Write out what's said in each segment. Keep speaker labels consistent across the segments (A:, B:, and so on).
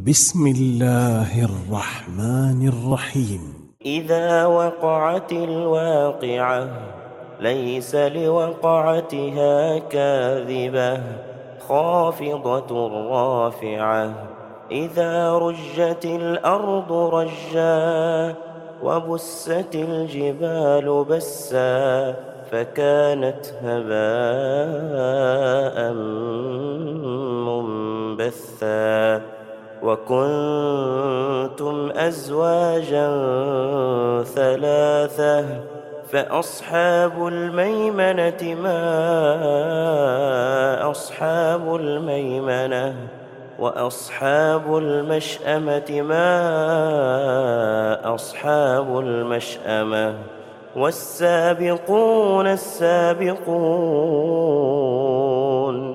A: بسم الله الرحمن الرحيم.
B: إذا وقعت الواقعة ليس لوقعتها كاذبة خافضة رافعة إذا رجت الأرض رجا وبست الجبال بسا فكانت هباء منبثا وكنتم أزواجا ثلاثة فأصحاب الميمنة ما أصحاب الميمنة وأصحاب المشأمة ما أصحاب المشأمة والسابقون السابقون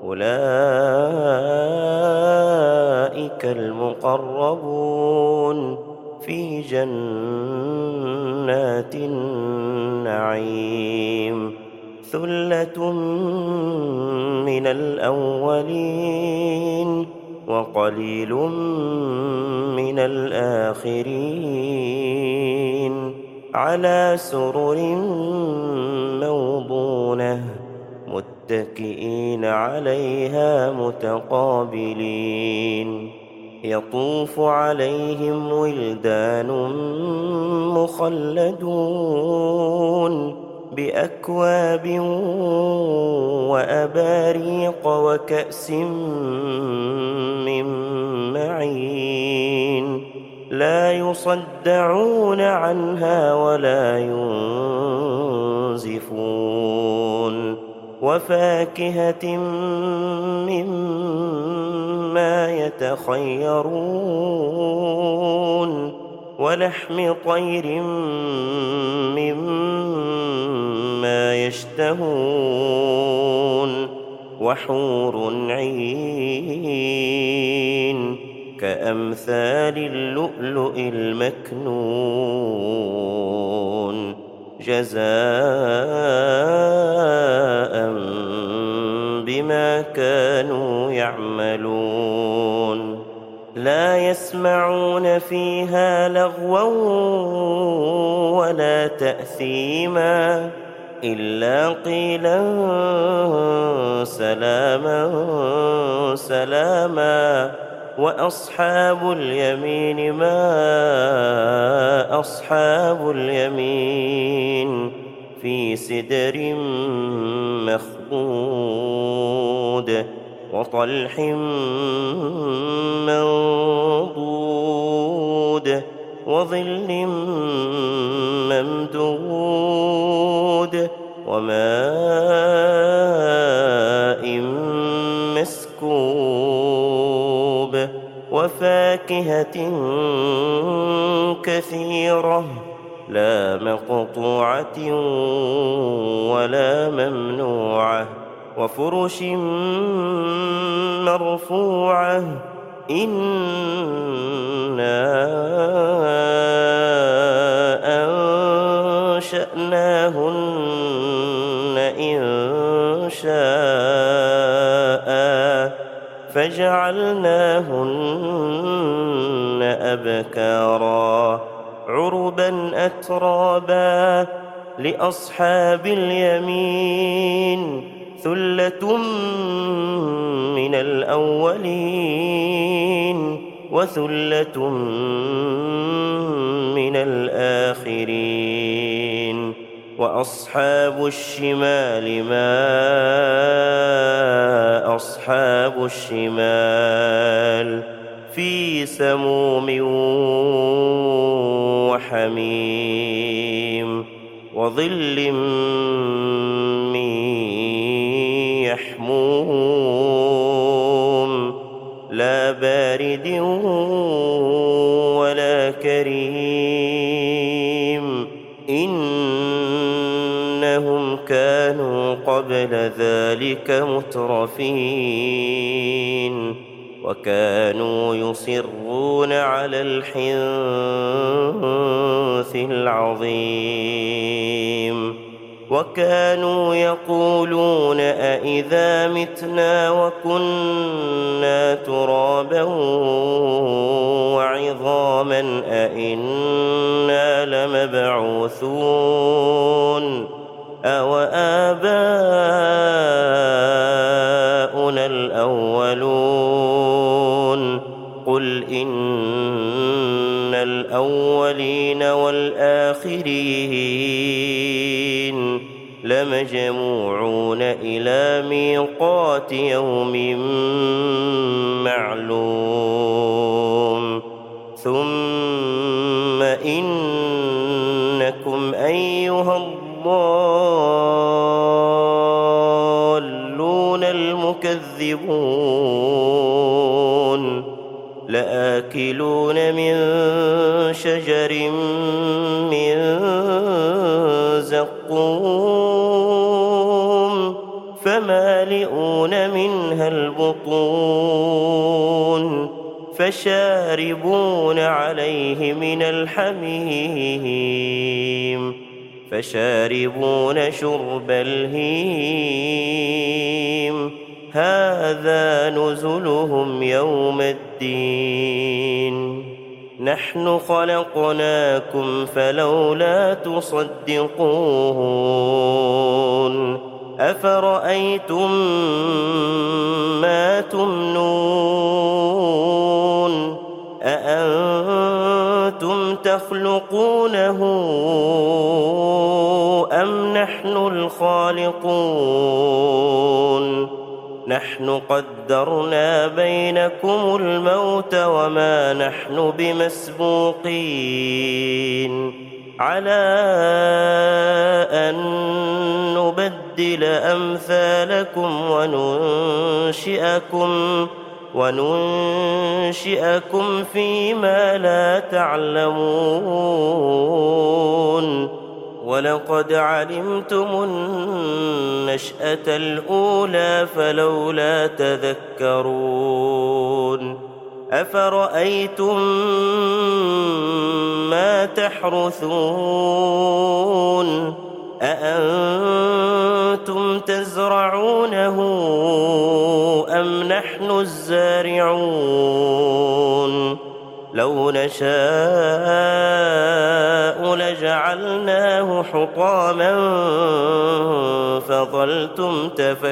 B: أولئك المقربون في جنات النعيم ثلة من الأولين وقليل من الآخرين على سرر موضونة متكئين عليها متقابلين يطوف عليهم ولدان مخلدون بأكواب وأباريق وكأس من معين لا يصدعون عنها ولا ينزفون وفاكهة مما يتخيرون ولحم طير مما يشتهون وحور عين كأمثال اللؤلؤ المكنون جزاء بما كانوا يعملون لا يسمعون فيها لغوا ولا تأثيما إلا قيلا سلاما سلاما وأصحاب اليمين ما أصحاب اليمين في سدر مخضود وطلح منضود وظل ممدود وماء مسكوب وفاكهة كثيرة لا مقطوعة ولا ممنوعة وفرش مرفوعة إنا أنشأناهن إن شاء فجعلناهن أبكارا عربا أترابا لأصحاب اليمين ثلة من الأولين وثلة من الآخرين وأصحاب الشمال ما أصحاب الشمال في سموم وحميم وظل من يحموم لا بارد ولا كريم إنهم كانوا قبل ذلك مترفين وكانوا يصرون على الحنث العظيم وكانوا يقولون أإذا متنا وكنا ترابا وعظاما أإنا لمبعوثون أوآباؤنا الأولون قل إن الأولين والآخرين لمجموعون إلى ميقات يوم معلوم ثم إنكم أيها الضالون المكذبون لآكلون من شجر من زقوم فمالئون منها البطون فشاربون عليه من الحميم فشاربون شرب الهيم هذا نزلهم يوم الدين نحن خلقناكم فلولا تصدقون أفرأيتم ما تمنون أأنتم تخلقونه أم نحن الخالقون نحن قدرنا بينكم الموت وما نحن بمسبوقين على أن نبدل أمثالكم وننشئكم فيما لا تعلمون ولقد علمتم النشأة الأولى فلولا تذكرون أفرأيتم ما تحرثون أأنتم تزرعونه أم نحن الزارعون لو نشاء لجعلناه حطاما فظلتم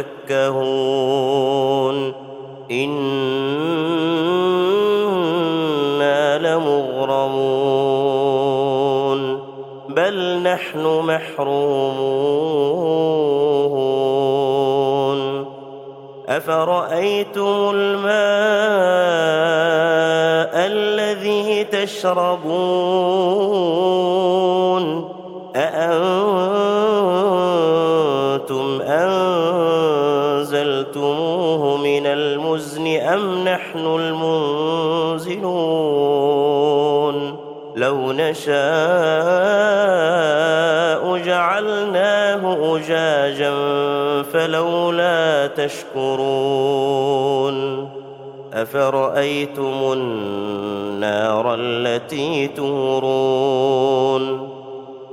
B: تفكهون إنا لمغرمون بل نحن محرومون أفرأيتم الماء الذي تشربون أأنتم أنزلتموه من المزن أم نحن المنزلون لو نشاء جعلناه أجاجا فلولا تشكرون أفرأيتم النار التي تورون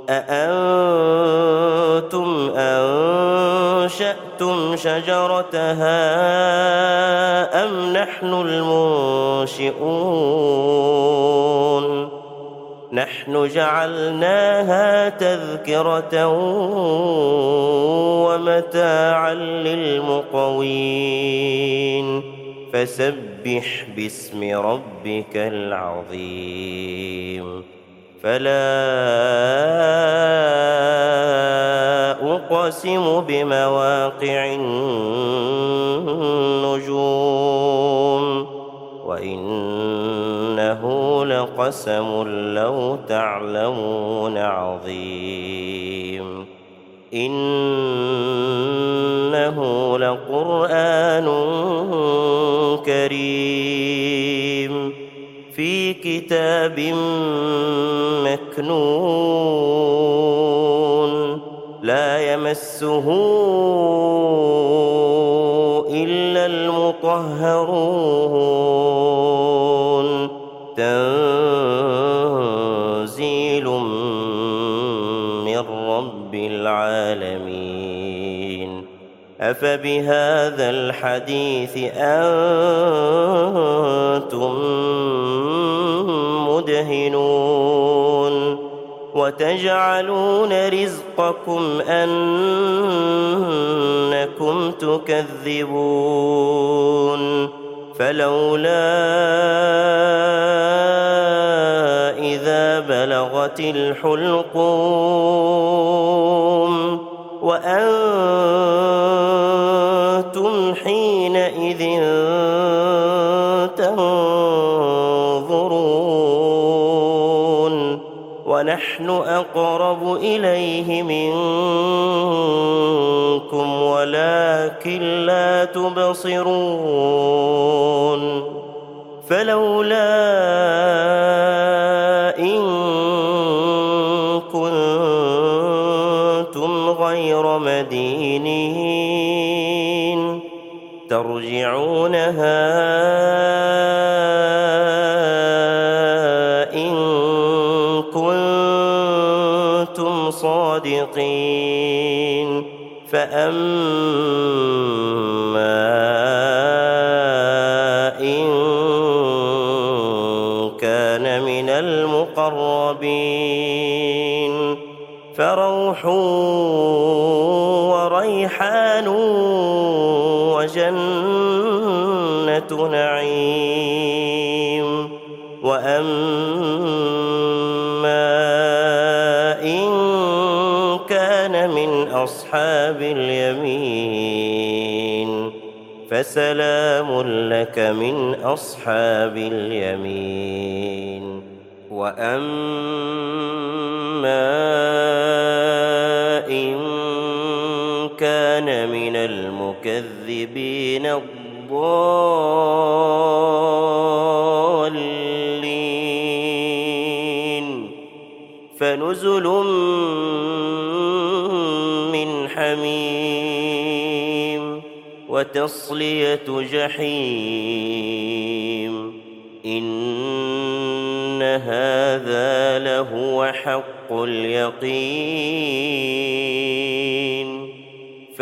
B: أأنتم أنشأتم شجرتها أم نحن المنشئون نحن جعلناها تذكرة ومتاعا للمقوين فسبح باسم ربك العظيم فلا أقسم بمواقع النجوم وإنه لقسم لو تعلمون عظيم إنه لقرآن كريم في كتاب مكنون لا يمسه إلا المطهرون تنزيل من رب العالمين أفبهذا الحديث أنتم مدهنون وتجعلون رزقكم أنكم تكذبون فلولا إذا بلغت الحلقوم وأنتم حينئذ تنظرون ونحن أقرب إليه منكم ولكن لا تبصرون فلولا إن كنتم غير مدينين ترجعونها إن كنتم صادقين فأما إن كان من المقربين فروح وريحان وجنة نعيم وأما إن كان من أصحاب اليمين فسلام لك من أصحاب اليمين وأما إن كان من المكذبين الضالين فنزل من حميم وتصلية جحيم إن هذا لهو حق اليقين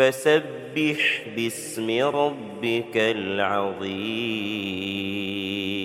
B: فسبح باسم ربك العظيم.